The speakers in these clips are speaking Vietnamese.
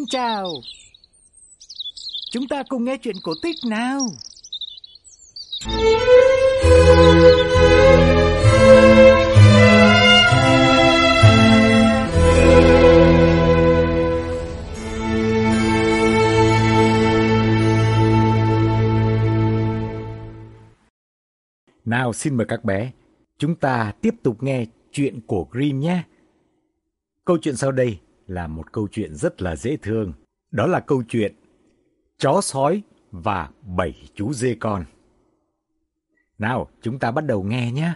chào. Chúng ta cùng nghe chuyện cổ tích nào. Nào, xin mời các bé, chúng ta tiếp tục nghe chuyện của Grimm nhé. Câu chuyện sau đây là một câu chuyện rất là dễ thương. Đó là câu chuyện Chó sói và 7 chú dê con. Nào, chúng ta bắt đầu nghe nhé.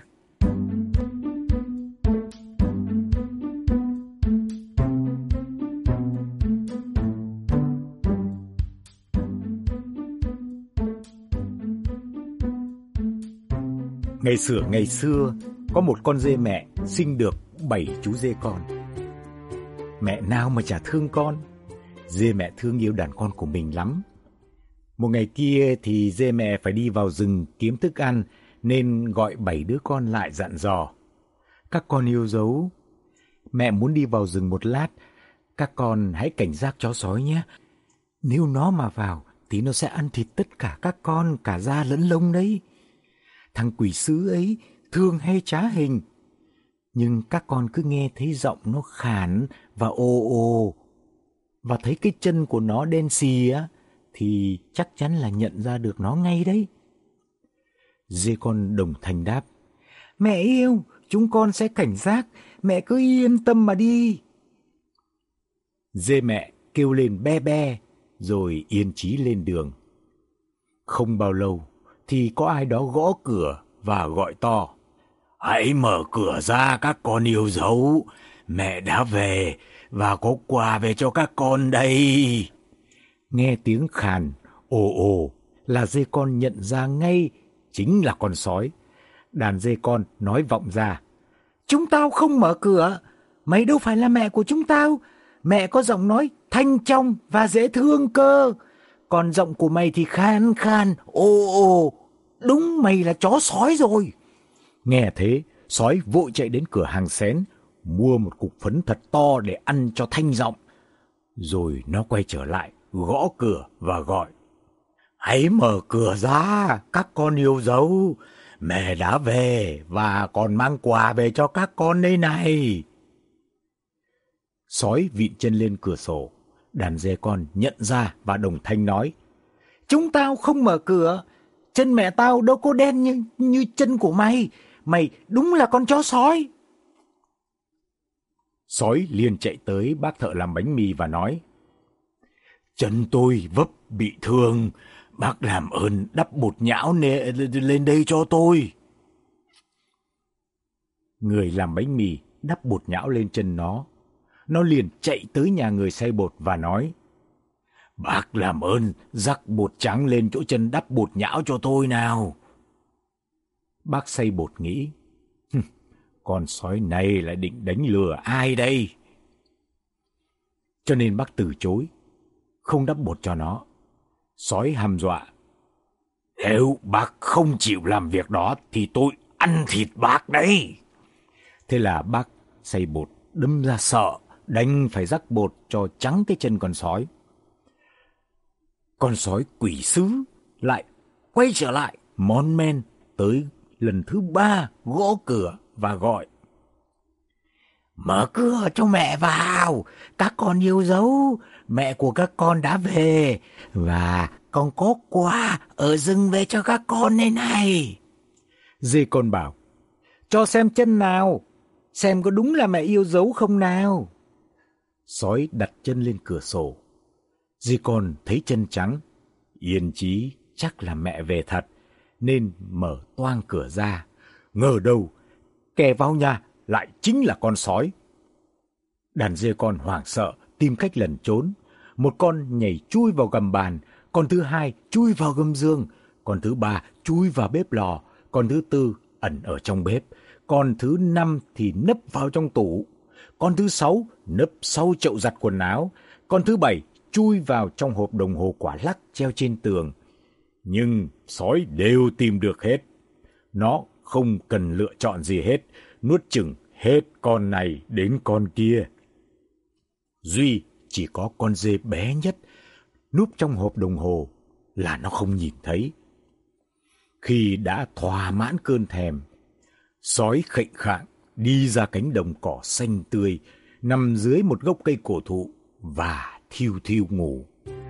Ngày xưa, có một con dê mẹ sinh được 7 chú dê con. Mẹ nào mà chả thương con. Dê mẹ thương yêu đàn con của mình lắm. Một ngày kia thì dê mẹ phải đi vào rừng kiếm thức ăn, nên gọi 7 đứa con lại dặn dò. Các con yêu dấu, mẹ muốn đi vào rừng một lát, các con hãy cảnh giác chó sói nhé. Nếu nó mà vào thì nó sẽ ăn thịt tất cả các con, cả da lẫn lông đấy. Thằng quỷ sứ ấy thương hay trá hình, nhưng các con cứ nghe thấy giọng nó khàn và ồ ồ, và thấy cái chân của nó đen xì á, thì chắc chắn là nhận ra được nó ngay đấy. Dê con đồng thanh đáp: Mẹ yêu, chúng con sẽ cảnh giác, mẹ cứ yên tâm mà đi. Dê mẹ kêu lên be be, rồi yên chí lên đường. Không bao lâu thì có ai đó gõ cửa và gọi to: Hãy mở cửa ra các con yêu dấu, mẹ đã về và có quà về cho các con đây. Nghe tiếng khàn ồ ồ là dê con nhận ra ngay chính là con sói. Đàn dê con nói vọng ra: Chúng tao không mở cửa, mày đâu phải là mẹ của chúng tao. Mẹ có giọng nói thanh trong và dễ thương cơ, còn giọng của mày thì khan khan ồ ồ. Đúng, mày là chó sói rồi. Nghe thế, sói vội chạy đến cửa hàng xén, mua một cục phấn thật to để ăn cho thanh giọng. Rồi nó quay trở lại, gõ cửa và gọi: Hãy mở cửa ra, các con yêu dấu, mẹ đã về và còn mang quà về cho các con đây này. Sói vịn chân lên cửa sổ. Đàn dê con nhận ra và đồng thanh nói: Chúng tao không mở cửa, chân mẹ tao đâu có đen như chân của mày. Mày đúng là con chó sói. Sói liền chạy tới bác thợ làm bánh mì và nói: Chân tôi vấp bị thương, bác làm ơn đắp bột nhão lên đây cho tôi. Người làm bánh mì đắp bột nhão lên chân nó. Nó liền chạy tới nhà người xay bột và nói: Bác làm ơn rắc bột trắng lên chỗ chân đắp bột nhão cho tôi nào. Bác xay bột nghĩ: Con sói này lại định đánh lừa ai đây? Cho nên bác từ chối, không đắp bột cho nó. Sói hăm dọa: Nếu bác không chịu làm việc đó thì tôi ăn thịt bác đấy. Thế là bác xay bột đâm ra sợ, đành phải rắc bột cho trắng cái chân con sói. Con sói quỷ sứ lại quay trở lại mon men tới lần thứ 3, gõ cửa và gọi: Mở cửa cho mẹ vào, các con yêu dấu, mẹ của các con đã về và con có quà ở rừng về cho các con đây này. Dê con bảo: Cho xem chân nào, xem có đúng là mẹ yêu dấu không nào. Sói đặt chân lên cửa sổ. Dê con thấy chân trắng, yên chí chắc là mẹ về thật, nên mở toang cửa ra. Ngờ đâu kẻ vào nhà lại chính là con sói. Đàn dê con hoảng sợ tìm cách lẩn trốn. Một con nhảy chui vào gầm bàn, con thứ 2 chui vào gầm giường, con thứ 3 chui vào bếp lò, con thứ 4 ẩn ở trong bếp, con thứ 5 thì nấp vào trong tủ, con thứ 6 nấp sau chậu giặt quần áo, con thứ 7 chui vào trong hộp đồng hồ quả lắc treo trên tường. Nhưng sói đều tìm được hết. Nó không cần lựa chọn gì hết, nuốt chửng hết con này đến con kia. Duy chỉ có con dê bé nhất núp trong hộp đồng hồ là nó không nhìn thấy. Khi đã thỏa mãn cơn thèm, sói khệnh khạng đi ra cánh đồng cỏ xanh tươi, nằm dưới một gốc cây cổ thụ và thiu thiu ngủ.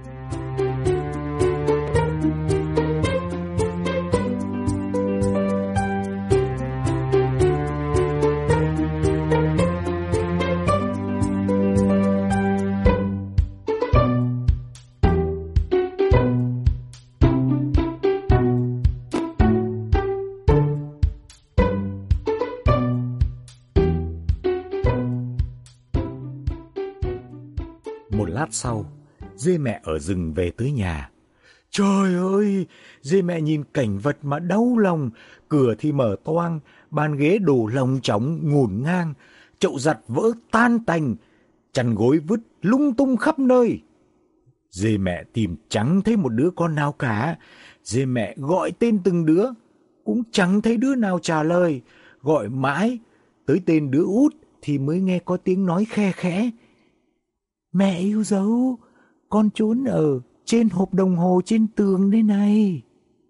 Một lát sau, dê mẹ ở rừng về tới nhà. Trời ơi, dê mẹ nhìn cảnh vật mà đau lòng. Cửa thì mở toang, bàn ghế đổ lồng chóng ngổn ngang, chậu giặt vỡ tan tành, chăn gối vứt lung tung khắp nơi. Dê mẹ tìm chẳng thấy một đứa con nào cả. Dê mẹ gọi tên từng đứa, cũng chẳng thấy đứa nào trả lời. Gọi mãi, tới tên đứa út thì mới nghe có tiếng nói khe khẽ. Mẹ yêu dấu, con trốn ở trên hộp đồng hồ trên tường đây này.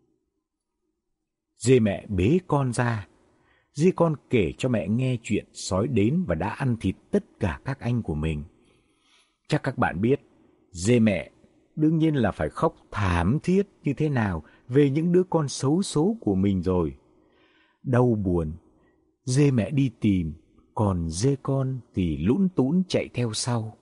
Dê mẹ bế con ra. Dê con kể cho mẹ nghe chuyện sói đến và đã ăn thịt tất cả các anh của mình. Chắc các bạn biết, dê mẹ đương nhiên là phải khóc thảm thiết như thế nào về những đứa con xấu số của mình rồi. Đau buồn, dê mẹ đi tìm, còn dê con thì lũn tũn chạy theo sau.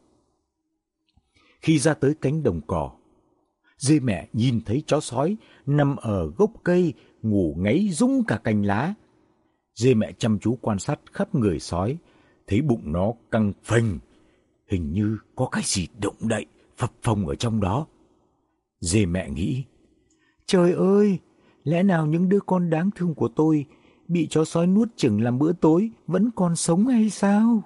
Khi ra tới cánh đồng cỏ, dê mẹ nhìn thấy chó sói nằm ở gốc cây ngủ ngáy rung cả cành lá. Dê mẹ chăm chú quan sát khắp người sói, thấy bụng nó căng phình, hình như có cái gì động đậy phập phồng ở trong đó. Dê mẹ nghĩ, trời ơi, lẽ nào những đứa con đáng thương của tôi bị chó sói nuốt chửng làm bữa tối vẫn còn sống hay sao?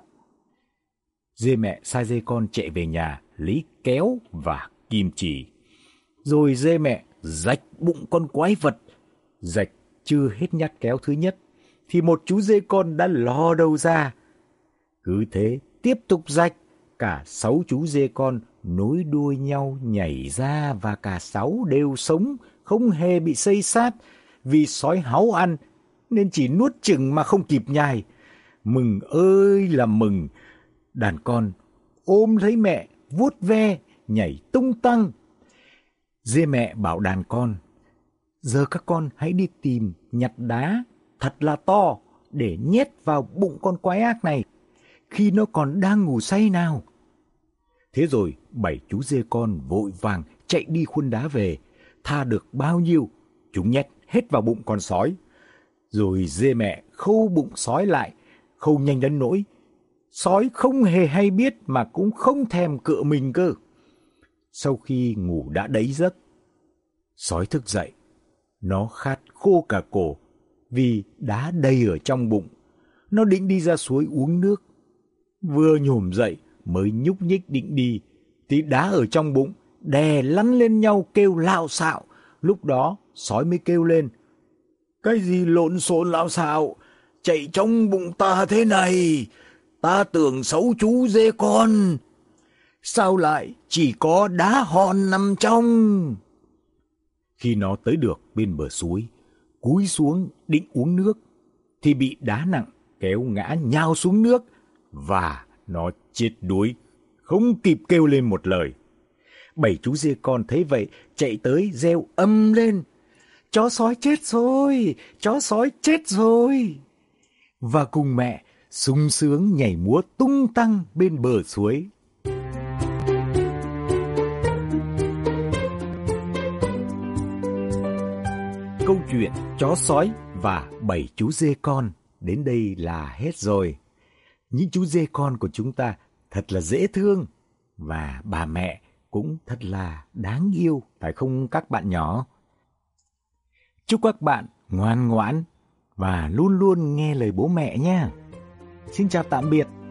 Dê mẹ sai dê con chạy về nhà lấy kéo và kim chỉ. Rồi dê mẹ rạch bụng con quái vật. Rạch chưa hết nhát kéo thứ nhất thì một chú dê con đã ló đầu ra. Cứ thế tiếp tục rạch, cả 6 chú dê con nối đuôi nhau nhảy ra và cả 6 đều sống, không hề bị xây sát. Vì sói háu ăn nên chỉ nuốt chửng mà không kịp nhai. Mừng ơi là mừng, đàn con ôm lấy mẹ, vuốt ve, nhảy tung tăng. Dê mẹ bảo đàn con, giờ các con hãy đi tìm nhặt đá thật là to để nhét vào bụng con quái ác này khi nó còn đang ngủ say nào. Thế rồi 7 chú dê con vội vàng chạy đi khuân đá về, tha được bao nhiêu chúng nhét hết vào bụng con sói. Rồi dê mẹ khâu bụng sói lại, khâu nhanh đến nỗi sói không hề hay biết mà cũng không thèm cựa mình cơ. Sau khi ngủ đã đẫy giấc, sói thức dậy. Nó khát khô cả cổ vì đá đầy ở trong bụng. Nó định đi ra suối uống nước. Vừa nhổm dậy mới nhúc nhích định đi thì đá ở trong bụng đè lăn lên nhau kêu lạo xạo. Lúc đó sói mới kêu lên, cái gì lộn xộn lạo xạo, chạy trong bụng ta thế này? Ta tưởng 6 chú dê con, sao lại chỉ có đá hòn nằm trong? Khi nó tới được bên bờ suối, cúi xuống định uống nước thì bị đá nặng kéo ngã nhào xuống nước và nó chết đuối, không kịp kêu lên một lời. 7 chú dê con thấy vậy chạy tới reo ầm lên, chó sói chết rồi, chó sói chết rồi. Và cùng mẹ sung sướng nhảy múa tung tăng bên bờ suối. Câu chuyện chó sói và 7 chú dê con đến đây là hết rồi. Những chú dê con của chúng ta thật là dễ thương và bà mẹ cũng thật là đáng yêu, phải không các bạn nhỏ? Chúc các bạn ngoan ngoãn và luôn luôn nghe lời bố mẹ nha. Xin chào tạm biệt.